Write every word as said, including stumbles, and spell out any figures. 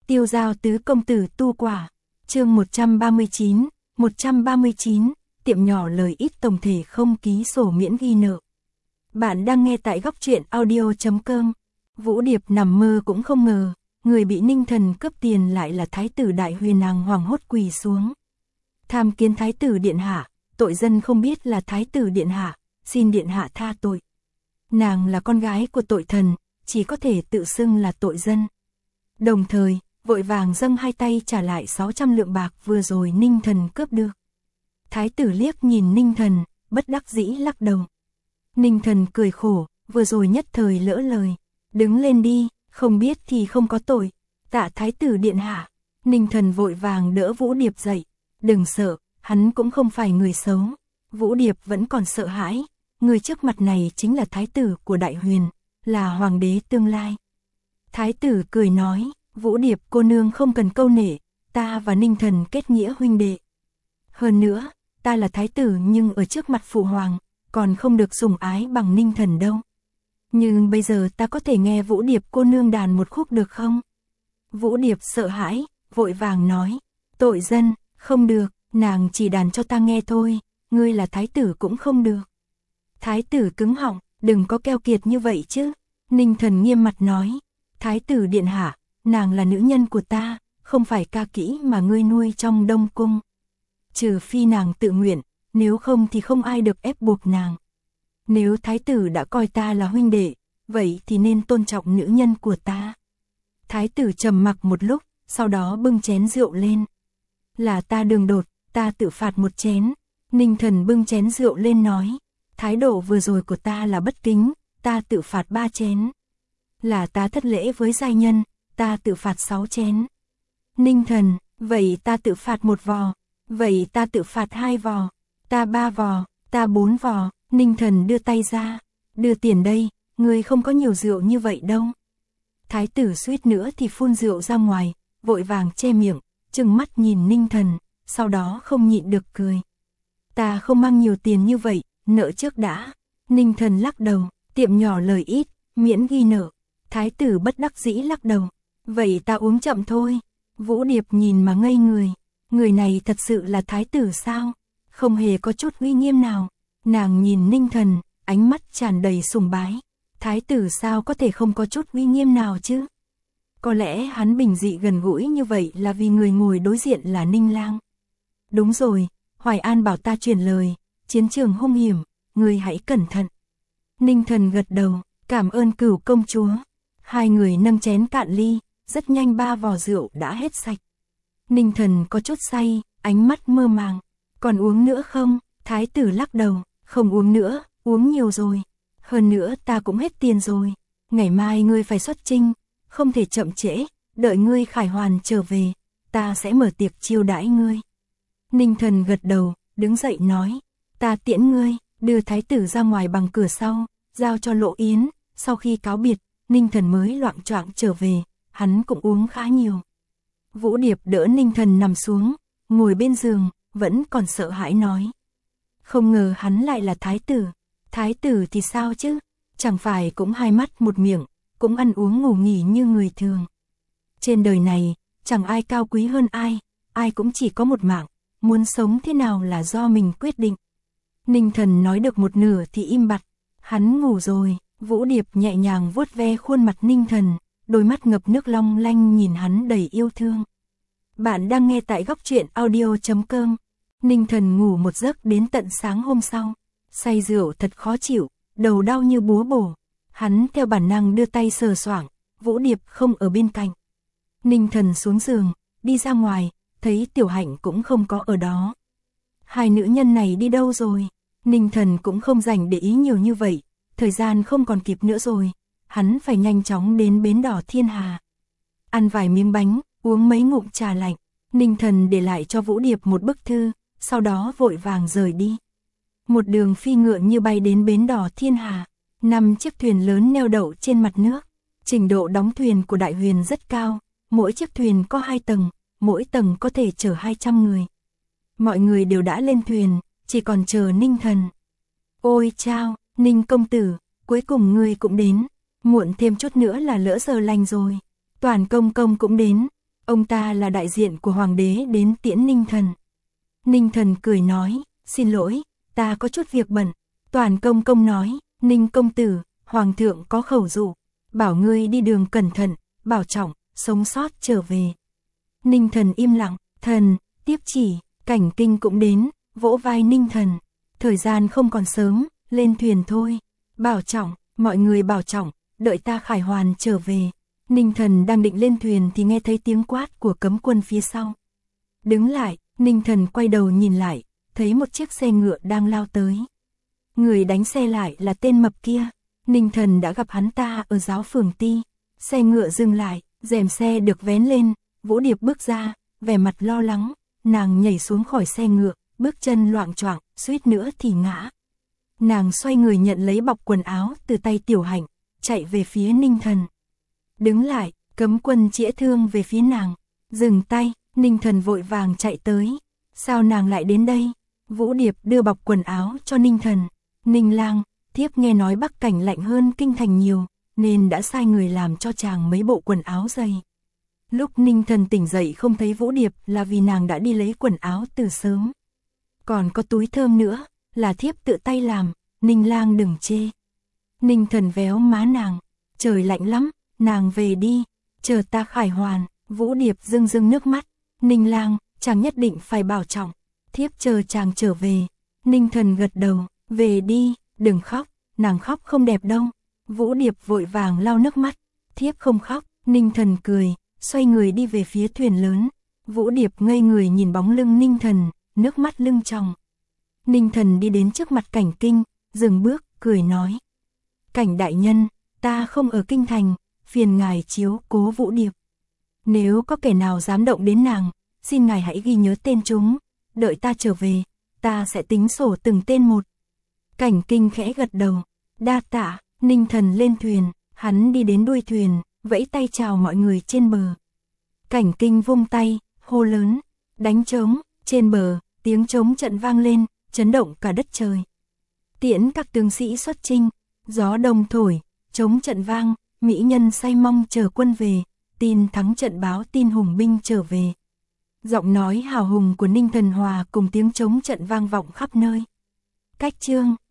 Tiêu giao tứ công tử tu quả. Chương một trăm ba mươi chín, một trăm ba mươi chín, tiệm nhỏ lời ít tổng thể không ký sổ miễn ghi nợ. Bạn đang nghe tại góc truyện audio chấm com. Vũ Điệp nằm mơ cũng không ngờ, người bị Ninh Thần cướp tiền lại là thái tử Đại Huyền. Nàng hoảng hốt quỳ xuống. Tham kiến thái tử điện hạ, tội dân không biết là thái tử điện hạ, xin điện hạ tha tội. Nàng là con gái của tội thần, chỉ có thể tự xưng là tội dân. Đồng thời, vội vàng dâng hai tay trả lại sáu trăm lượng bạc vừa rồi Ninh Thần cướp được. Thái tử liếc nhìn Ninh Thần, bất đắc dĩ lắc đầu. Ninh Thần cười khổ, vừa rồi nhất thời lỡ lời. Đứng lên đi, không biết thì không có tội. Tạ thái tử điện hạ. Ninh Thần vội vàng đỡ Vũ Điệp dậy. Đừng sợ, hắn cũng không phải người xấu. Vũ Điệp vẫn còn sợ hãi. Người trước mặt này chính là thái tử của Đại Huyền, là hoàng đế tương lai. Thái tử cười nói, Vũ Điệp cô nương không cần câu nể, ta và Ninh Thần kết nghĩa huynh đệ. Hơn nữa, ta là thái tử nhưng ở trước mặt phụ hoàng, còn không được sủng ái bằng Ninh Thần đâu. Nhưng bây giờ ta có thể nghe Vũ Điệp cô nương đàn một khúc được không? Vũ Điệp sợ hãi, vội vàng nói, tội dân, không được, nàng chỉ đàn cho ta nghe thôi, ngươi là thái tử cũng không được. Thái tử cứng họng, đừng có keo kiệt như vậy chứ. Ninh Thần nghiêm mặt nói, thái tử điện hạ, nàng là nữ nhân của ta, không phải ca kỹ mà ngươi nuôi trong Đông Cung. Trừ phi nàng tự nguyện, nếu không thì không ai được ép buộc nàng. Nếu thái tử đã coi ta là huynh đệ, vậy thì nên tôn trọng nữ nhân của ta. Thái tử trầm mặc một lúc, sau đó bưng chén rượu lên. Là ta đường đột, ta tự phạt một chén. Ninh Thần bưng chén rượu lên nói, thái độ vừa rồi của ta là bất kính, ta tự phạt ba chén. Là ta thất lễ với giai nhân, ta tự phạt sáu chén. Ninh Thần, vậy ta tự phạt một vò, vậy ta tự phạt hai vò, ta ba vò, ta bốn vò. Ninh Thần đưa tay ra, đưa tiền đây, ngươi không có nhiều rượu như vậy đâu. Thái tử suýt nữa thì phun rượu ra ngoài, vội vàng che miệng, trừng mắt nhìn Ninh Thần, sau đó không nhịn được cười. Ta không mang nhiều tiền như vậy, nợ trước đã. Ninh Thần lắc đầu, tiệm nhỏ lời ít, miễn ghi nợ. Thái tử bất đắc dĩ lắc đầu, vậy ta uống chậm thôi. Vũ Điệp nhìn mà ngây người, người này thật sự là thái tử sao? Không hề có chút uy nghiêm nào. Nàng nhìn Ninh Thần, ánh mắt tràn đầy sùng bái. Thái tử sao có thể không có chút uy nghiêm nào chứ? Có lẽ hắn bình dị gần gũi như vậy là vì người ngồi đối diện là Ninh Lang. Đúng rồi, Hoài An bảo ta truyền lời, chiến trường hung hiểm, người hãy cẩn thận. Ninh Thần gật đầu, cảm ơn Cửu công chúa. Hai người nâng chén cạn ly, rất nhanh ba vò rượu đã hết sạch. Ninh Thần có chút say, ánh mắt mơ màng. Còn uống nữa không? Thái tử lắc đầu, không uống nữa, uống nhiều rồi. Hơn nữa ta cũng hết tiền rồi. Ngày mai ngươi phải xuất chinh, không thể chậm trễ, đợi ngươi khải hoàn trở về, ta sẽ mở tiệc chiêu đãi ngươi. Ninh Thần gật đầu, đứng dậy nói, ta tiễn ngươi, đưa thái tử ra ngoài bằng cửa sau, giao cho Lộ Yến. Sau khi cáo biệt, Ninh Thần mới loạng choạng trở về, hắn cũng uống khá nhiều. Vũ Điệp đỡ Ninh Thần nằm xuống, ngồi bên giường, vẫn còn sợ hãi nói. Không ngờ hắn lại là thái tử. Thái tử thì sao chứ? Chẳng phải cũng hai mắt một miệng, cũng ăn uống ngủ nghỉ như người thường. Trên đời này, chẳng ai cao quý hơn ai, ai cũng chỉ có một mạng, muốn sống thế nào là do mình quyết định. Ninh Thần nói được một nửa thì im bặt, hắn ngủ rồi. Vũ Điệp nhẹ nhàng vuốt ve khuôn mặt Ninh Thần, đôi mắt ngập nước long lanh nhìn hắn đầy yêu thương. Bạn đang nghe tại góc truyện audio chấm com. Ninh Thần ngủ một giấc đến tận sáng hôm sau, say rượu thật khó chịu, đầu đau như búa bổ. Hắn theo bản năng đưa tay sờ soạng, Vũ Điệp không ở bên cạnh. Ninh Thần xuống giường, đi ra ngoài, thấy Tiểu Hạnh cũng không có ở đó. Hai nữ nhân này đi đâu rồi? Ninh Thần cũng không rảnh để ý nhiều như vậy, thời gian không còn kịp nữa rồi, hắn phải nhanh chóng đến bến đỏ Thiên Hà. Ăn vài miếng bánh, uống mấy ngụm trà lạnh, Ninh Thần để lại cho Vũ Điệp một bức thư, sau đó vội vàng rời đi. Một đường phi ngựa như bay đến bến đỏ Thiên Hà, năm chiếc thuyền lớn neo đậu trên mặt nước. Trình độ đóng thuyền của Đại Huyền rất cao, mỗi chiếc thuyền có hai tầng, mỗi tầng có thể chở hai trăm người. Mọi người đều đã lên thuyền, chỉ còn chờ Ninh Thần. Ôi chao, Ninh công tử, cuối cùng ngươi cũng đến, muộn thêm chút nữa là lỡ giờ lành rồi. Toàn công công cũng đến, Ông ta là đại diện của hoàng đế đến tiễn Ninh Thần. Ninh Thần cười nói, xin lỗi, ta có chút việc bận. Toàn công công nói, Ninh công tử, hoàng thượng có khẩu dụ, bảo ngươi đi đường cẩn thận, bảo trọng, sống sót trở về. Ninh Thần im lặng, thần, tiếp chỉ. Cảnh Kinh cũng đến, vỗ vai Ninh Thần. Thời gian không còn sớm, lên thuyền thôi. Bảo trọng, mọi người bảo trọng, đợi ta khải hoàn trở về. Ninh Thần đang định lên thuyền thì nghe thấy tiếng quát của cấm quân phía sau. Đứng lại, Ninh Thần quay đầu nhìn lại, thấy một chiếc xe ngựa đang lao tới. Người đánh xe lại là tên mập kia. Ninh Thần đã gặp hắn ta ở giáo phường Ti. Xe ngựa dừng lại, rèm xe được vén lên, Vũ Điệp bước ra, vẻ mặt lo lắng. Nàng nhảy xuống khỏi xe ngựa, bước chân loạng choạng, suýt nữa thì ngã. Nàng xoay người nhận lấy bọc quần áo từ tay Tiểu Hạnh, chạy về phía Ninh Thần. Đứng lại, cấm quân chĩa thương về phía nàng. Dừng tay, Ninh Thần vội vàng chạy tới. Sao nàng lại đến đây? Vũ Điệp đưa bọc quần áo cho Ninh Thần. Ninh lang, thiếp nghe nói Bắc Cảnh lạnh hơn Kinh Thành nhiều, nên đã sai người làm cho chàng mấy bộ quần áo dày. Lúc Ninh Thần tỉnh dậy không thấy Vũ Điệp là vì nàng đã đi lấy quần áo từ sớm. Còn có túi thơm nữa, là thiếp tự tay làm, Ninh lang đừng chê. Ninh Thần véo má nàng, trời lạnh lắm, nàng về đi, chờ ta khải hoàn. Vũ Điệp rưng rưng nước mắt, Ninh lang, chàng nhất định phải bảo trọng, thiếp chờ chàng trở về. Ninh Thần gật đầu, về đi, đừng khóc, nàng khóc không đẹp đâu. Vũ Điệp vội vàng lau nước mắt, thiếp không khóc. Ninh Thần cười, xoay người đi về phía thuyền lớn. Vũ Điệp ngây người nhìn bóng lưng Ninh Thần, nước mắt lưng tròng. Ninh Thần đi đến trước mặt Cảnh Kinh, dừng bước, cười nói. Cảnh đại nhân, ta không ở Kinh Thành, phiền ngài chiếu cố Vũ Điệp. Nếu có kẻ nào dám động đến nàng, xin ngài hãy ghi nhớ tên chúng, đợi ta trở về, ta sẽ tính sổ từng tên một. Cảnh Kinh khẽ gật đầu, đa tạ. Ninh Thần lên thuyền, hắn đi đến đuôi thuyền, vẫy tay chào mọi người trên bờ. Cảnh Kinh vung tay, hô lớn, đánh trống. Trên bờ, tiếng trống trận vang lên, chấn động cả đất trời. Tiễn các tướng sĩ xuất chinh, gió đông thổi, trống trận vang, mỹ nhân say mong chờ quân về, tin thắng trận báo tin hùng binh trở về. Giọng nói hào hùng của Ninh Thần hòa cùng tiếng trống trận vang vọng khắp nơi. Cách chương